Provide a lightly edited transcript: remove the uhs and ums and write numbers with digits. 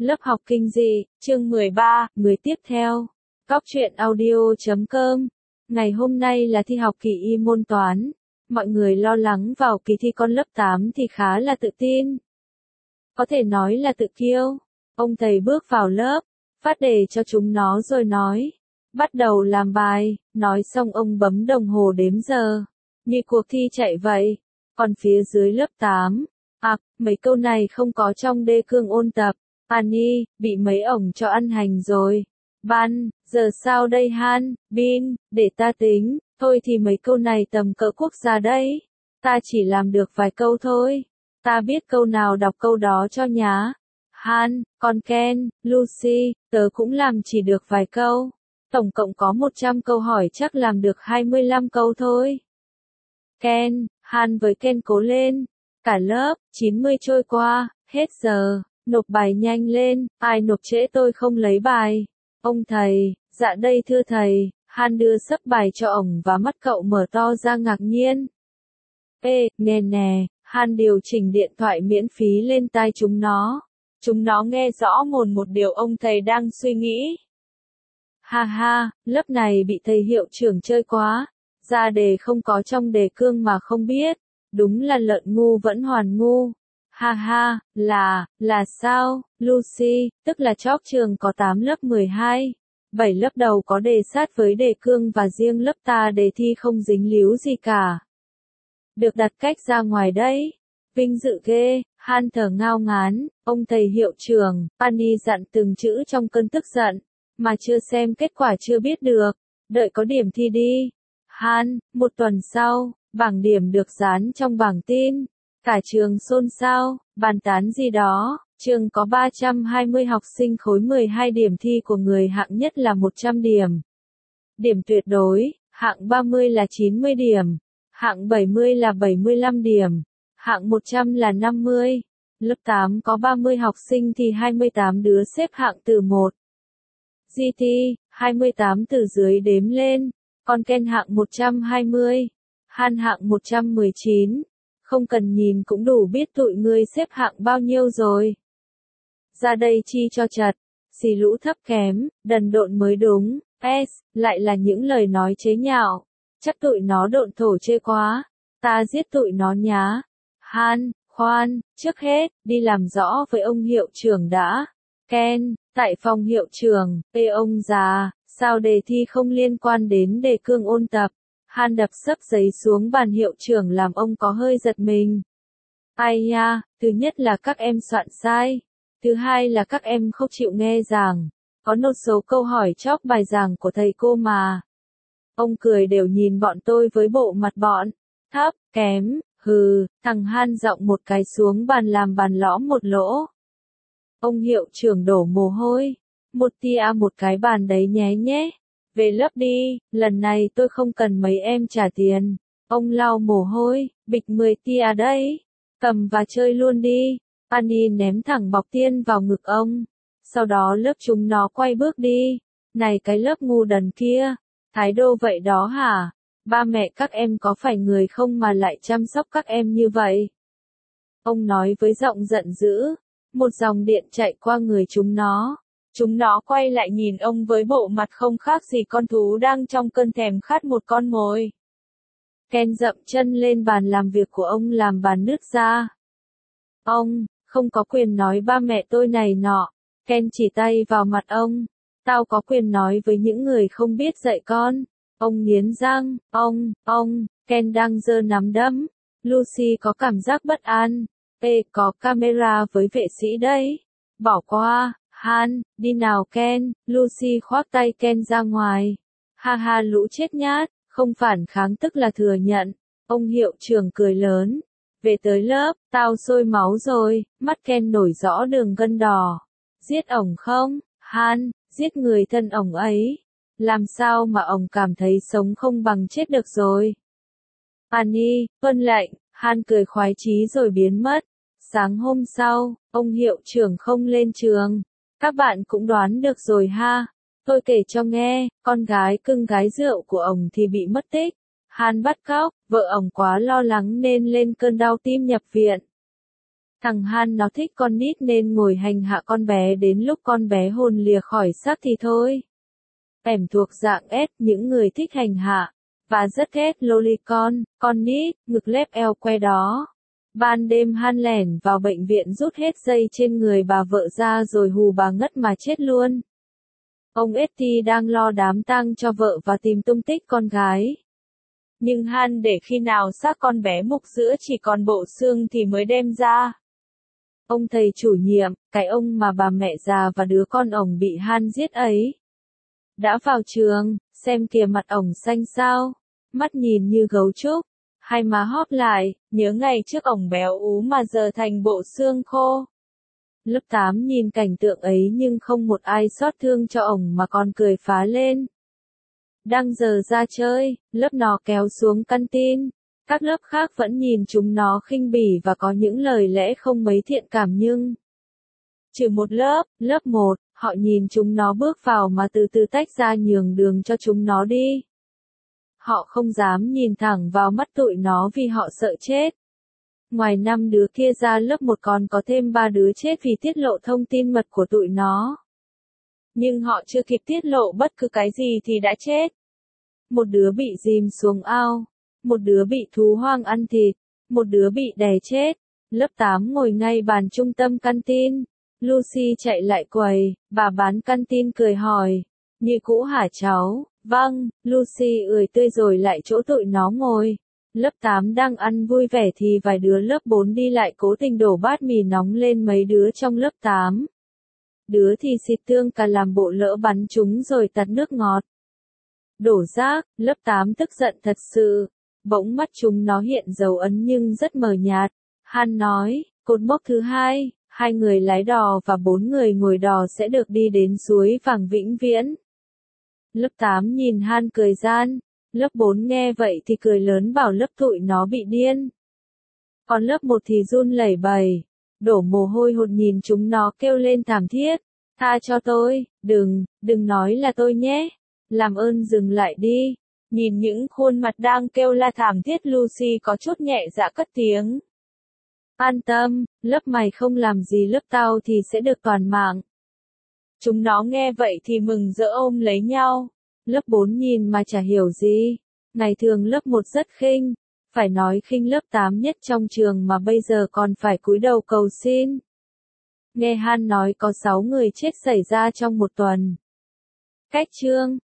Lớp học kinh dị, chương 13, người tiếp theo. Góc truyện audio.com. Ngày hôm nay là thi học kỳ y môn toán. Mọi người lo lắng vào kỳ thi con lớp 8 thì khá là tự tin. Có thể nói là tự kiêu. Ông thầy bước vào lớp, phát đề cho chúng nó rồi nói. Bắt đầu làm bài, nói xong ông bấm đồng hồ đếm giờ. Như cuộc thi chạy vậy. Còn phía dưới lớp 8, mấy câu này không có trong đề cương ôn tập. Annie, bị mấy ổng cho ăn hành rồi. Ban, giờ sao đây Han, Bin, để ta tính, thôi thì mấy câu này tầm cỡ quốc gia đấy. Ta chỉ làm được vài câu thôi. Ta biết câu nào đọc câu đó cho nhá. Han, còn Ken, Lucy, tớ cũng làm chỉ được vài câu. Tổng cộng có 100 câu hỏi chắc làm được 25 câu thôi. Ken, Han với Ken cố lên. Cả lớp, 90 trôi qua, hết giờ. Nộp bài nhanh lên, ai nộp trễ tôi không lấy bài. Ông thầy, dạ đây thưa thầy, Han đưa sấp bài cho ổng và mắt cậu mở to ra ngạc nhiên. Ê, nghe nè, Han điều chỉnh điện thoại miễn phí lên tai chúng nó. Chúng nó nghe rõ một điều ông thầy đang suy nghĩ. Ha ha, lớp này bị thầy hiệu trưởng chơi quá. Ra đề không có trong đề cương mà không biết. Đúng là lợn ngu vẫn hoàn ngu. Ha ha, là sao, Lucy, tức là chóp trường có 8 lớp 12, 7 lớp đầu có đề sát với đề cương và riêng lớp ta đề thi không dính líu gì cả. Được đặt cách ra ngoài đấy. Vinh dự ghê, Han thở ngao ngán, ông thầy hiệu trưởng, Annie dặn từng chữ trong cơn tức giận, mà chưa xem kết quả chưa biết được, đợi có điểm thi đi. Han, một tuần sau, bảng điểm được dán trong bảng tin. Cả trường xôn xao, bàn tán gì đó, trường có 320 học sinh khối 12 điểm thi của người hạng nhất là 100 điểm. Điểm tuyệt đối, hạng 30 là 90 điểm, hạng 70 là 75 điểm, hạng 100 là 50. Lớp 8 có 30 học sinh thì 28 đứa xếp hạng từ 1. GT, 28 từ dưới đếm lên, còn Ken hạng 120, Han hạng 119. Không cần nhìn cũng đủ biết tụi ngươi xếp hạng bao nhiêu rồi. Ra đây chi cho chật, xì lũ thấp kém, đần độn mới đúng, lại là những lời nói chế nhạo. Chắc tụi nó độn thổ chê quá, ta giết tụi nó nhá. Han, khoan, trước hết, đi làm rõ với ông hiệu trưởng đã. Ken, tại phòng hiệu trưởng, ông già, sao đề thi không liên quan đến đề cương ôn tập. Han đập sấp giấy xuống bàn hiệu trưởng làm ông có hơi giật mình. Ai nha, thứ nhất là các em soạn sai. Thứ hai là các em không chịu nghe giảng. Có một số câu hỏi chóp bài giảng của thầy cô mà. Ông cười đều nhìn bọn tôi với bộ mặt bọn. Thấp, kém, thằng Han giọng một cái xuống bàn làm bàn lõm một lỗ. Ông hiệu trưởng đổ mồ hôi. Một tia một cái bàn đấy nhé. Về lớp đi, lần này tôi không cần mấy em trả tiền. Ông lau mồ hôi, bịch 10 tia đấy. Cầm và chơi luôn đi. Annie ném thẳng bọc tiên vào ngực ông. Sau đó lớp chúng nó quay bước đi. Này cái lớp ngu đần kia, thái độ vậy đó hả? Ba mẹ các em có phải người không mà lại chăm sóc các em như vậy? Ông nói với giọng giận dữ. Một dòng điện chạy qua người chúng nó. Chúng nó quay lại nhìn ông với bộ mặt không khác gì con thú đang trong cơn thèm khát một con mồi. Ken dậm chân lên bàn làm việc của ông làm bàn nứt ra. Ông, không có quyền nói ba mẹ tôi này nọ. Ken chỉ tay vào mặt ông. Tao có quyền nói với những người không biết dạy con. Ông nghiến răng, Ken đang giơ nắm đấm. Lucy có cảm giác bất an. Có camera với vệ sĩ đấy. Bỏ qua. Han, đi nào Ken, Lucy khoác tay Ken ra ngoài. Ha ha lũ chết nhát, không phản kháng tức là thừa nhận. Ông hiệu trưởng cười lớn. Về tới lớp, tao sôi máu rồi, mắt Ken nổi rõ đường gân đỏ. Giết ổng không, Han, giết người thân ổng ấy. Làm sao mà ổng cảm thấy sống không bằng chết được rồi. Annie, vâng lệnh, Han cười khoái chí rồi biến mất. Sáng hôm sau, ông hiệu trưởng không lên trường. Các bạn cũng đoán được rồi ha. Tôi kể cho nghe, con gái cưng gái rượu của ổng thì bị mất tích. Han bắt cóc, vợ ổng quá lo lắng nên lên cơn đau tim nhập viện. Thằng Han nó thích con nít nên ngồi hành hạ con bé đến lúc con bé hồn lìa khỏi xác thì thôi. Em thuộc dạng S, những người thích hành hạ, và rất ghét lolicon, con nít, ngực lép eo que đó. Ban đêm Han lẻn vào bệnh viện rút hết dây trên người bà vợ ra rồi hù bà ngất mà chết luôn. Ông Etty đang lo đám tang cho vợ và tìm tung tích con gái. Nhưng Han để khi nào xác con bé mục giữa chỉ còn bộ xương thì mới đem ra. Ông thầy chủ nhiệm, cái ông mà bà mẹ già và đứa con ổng bị Han giết ấy, đã vào trường, xem kìa mặt ổng xanh xao, mắt nhìn như gấu trúc, hai má hóp lại, nhớ ngày trước ổng béo ú mà giờ thành bộ xương khô. Lớp 8 nhìn cảnh tượng ấy nhưng không một ai xót thương cho ổng mà còn cười phá lên. Đang giờ ra chơi, lớp nó kéo xuống căn tin. Các lớp khác vẫn nhìn chúng nó khinh bỉ và có những lời lẽ không mấy thiện cảm nhưng trừ một lớp, lớp 1, họ nhìn chúng nó bước vào mà từ từ tách ra nhường đường cho chúng nó đi. Họ không dám nhìn thẳng vào mắt tụi nó vì họ sợ chết. Ngoài 5 đứa kia ra lớp 1 còn có thêm 3 đứa chết vì tiết lộ thông tin mật của tụi nó. Nhưng họ chưa kịp tiết lộ bất cứ cái gì thì đã chết. Một đứa bị dìm xuống ao, một đứa bị thú hoang ăn thịt, một đứa bị đè chết. Lớp 8 ngồi ngay bàn trung tâm căn tin. Lucy chạy lại quầy, bà bán căn tin cười hỏi. Như cũ hả cháu? Vâng, Lucy tươi rồi lại chỗ tụi nó ngồi. Lớp 8 đang ăn vui vẻ thì vài đứa lớp 4 đi lại cố tình đổ bát mì nóng lên mấy đứa trong lớp 8. Đứa thì xịt tương cà làm bộ lỡ bắn chúng rồi tạt nước ngọt. Đổ rác, lớp 8 tức giận thật sự. Bỗng mắt chúng nó hiện dấu ấn nhưng rất mờ nhạt. Han nói, cột mốc thứ 2, 2 người lái đò và 4 người ngồi đò sẽ được đi đến suối vàng vĩnh viễn. Lớp 8 nhìn Han cười gian. Lớp 4 nghe vậy thì cười lớn bảo lớp tụi nó bị điên. Còn lớp 1 thì run lẩy bẩy, đổ mồ hôi hột nhìn chúng nó kêu lên thảm thiết. Tha cho tôi, đừng nói là tôi nhé. Làm ơn dừng lại đi. Nhìn những khuôn mặt đang kêu la thảm thiết Lucy có chút nhẹ dạ cất tiếng. An tâm, lớp mày không làm gì lớp tao thì sẽ được toàn mạng. Chúng nó nghe vậy thì mừng rỡ ôm lấy nhau. Lớp 4 nhìn mà chả hiểu gì. Ngày thường lớp 1 rất khinh, phải nói khinh lớp 8 nhất trong trường mà bây giờ còn phải cúi đầu cầu xin. Nghe Han nói có 6 người chết xảy ra trong một tuần. Cách chương